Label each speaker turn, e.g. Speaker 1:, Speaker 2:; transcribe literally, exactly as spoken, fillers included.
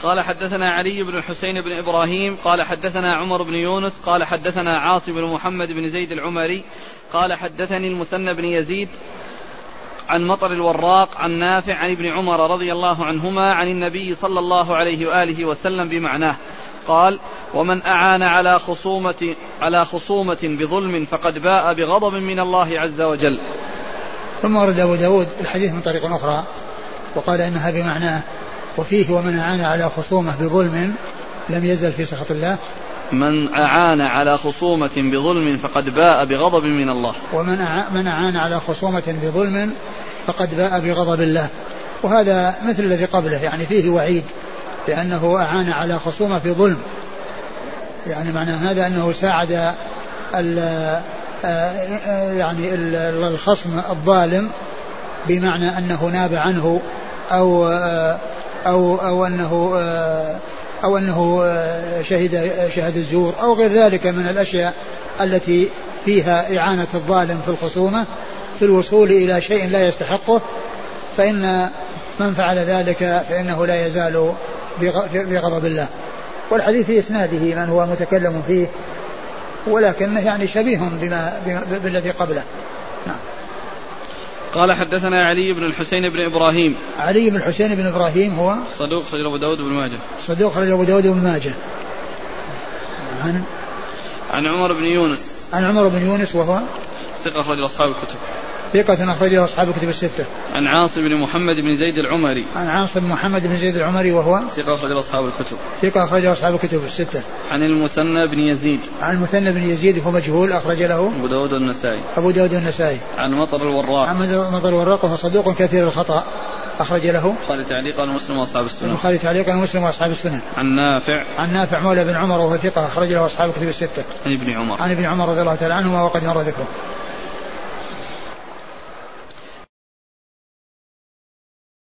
Speaker 1: قال حدثنا علي بن الحسين بن إبراهيم قال حدثنا عمر بن يونس قال حدثنا عاصم بن محمد بن زيد العمري قال حدثني المثنى بن يزيد عن مطر الوراق عن نافع عن ابن عمر رضي الله عنهما عن النبي صلى الله عليه وآله وسلم بمعناه قال: ومن أعان على خصومة على خصومة بظلم فقد باء بغضب من الله عز وجل.
Speaker 2: ثم ورد أبو داود الحديث من طريق أخرى وقال إنها بمعناه، وفيه: ومن أعان على خصومة بظلم لم يزل في سخط الله.
Speaker 1: من أعان على خصومة بظلم فقد باء بغضب من الله.
Speaker 2: ومن من أعان على خصومة بظلم فقد باء بغضب الله. وهذا مثل الذي قبله، يعني فيه وعيد لأنه أعان على خصومة في ظلم، يعني معنى هذا أنه ساعد ال يعني الخصم الظالم، بمعنى أنه ناب عنه أو أو أو أنه أو أنه شهد شهد الزور أو غير ذلك من الأشياء التي فيها إعانة الظالم في الخصومة في الوصول إلى شيء لا يستحقه، فإن من فعل ذلك فإنه لا يزال بغضب الله. والحديث في إسناده من هو متكلم فيه، ولكنه يعني شبيه بما بالذي قبله. نعم.
Speaker 1: قال حدثنا علي بن الحسين بن إبراهيم.
Speaker 2: علي بن الحسين بن إبراهيم هو
Speaker 1: صدوق خرج أبو داود بن ماجه.
Speaker 2: صدوق خرج أبو داود بن ماجه. عن
Speaker 1: عن عمر بن يونس.
Speaker 2: عن عمر بن يونس وهو
Speaker 1: ثقة أخرج أصحاب الكتب.
Speaker 2: ثقة أخرجه أصحاب الكتب الستة.
Speaker 1: عن عاصم بن محمد بن زيد العمري.
Speaker 2: عن عاصم بن محمد بن زيد العمري وهو
Speaker 1: ثقة أخرجه أصحاب الكتب.
Speaker 2: ثقة أخرجه أصحاب الكتب الستة.
Speaker 1: عن المثنى بن يزيد.
Speaker 2: عن المثنى بن يزيد هو مجهول أخرج له
Speaker 1: أبو داود والنسائي.
Speaker 2: أبو داود والنسائي.
Speaker 1: عن مطر الوراق.
Speaker 2: عن مطر الوراق وهو صدوق كثير الخطأ أخرج له
Speaker 1: البخاري تعليقا ومسلم وأصحاب السنن.
Speaker 2: البخاري تعليقا ومسلم وأصحاب السنن.
Speaker 1: عن نافع.
Speaker 2: عن نافع مولى بن عمر وهو ثقة أخرج له أصحاب الكتب الستة.
Speaker 1: عن ابن عمر.
Speaker 2: عن ابن عمر رضي الله تعالى عنهما وقد مر ذكره.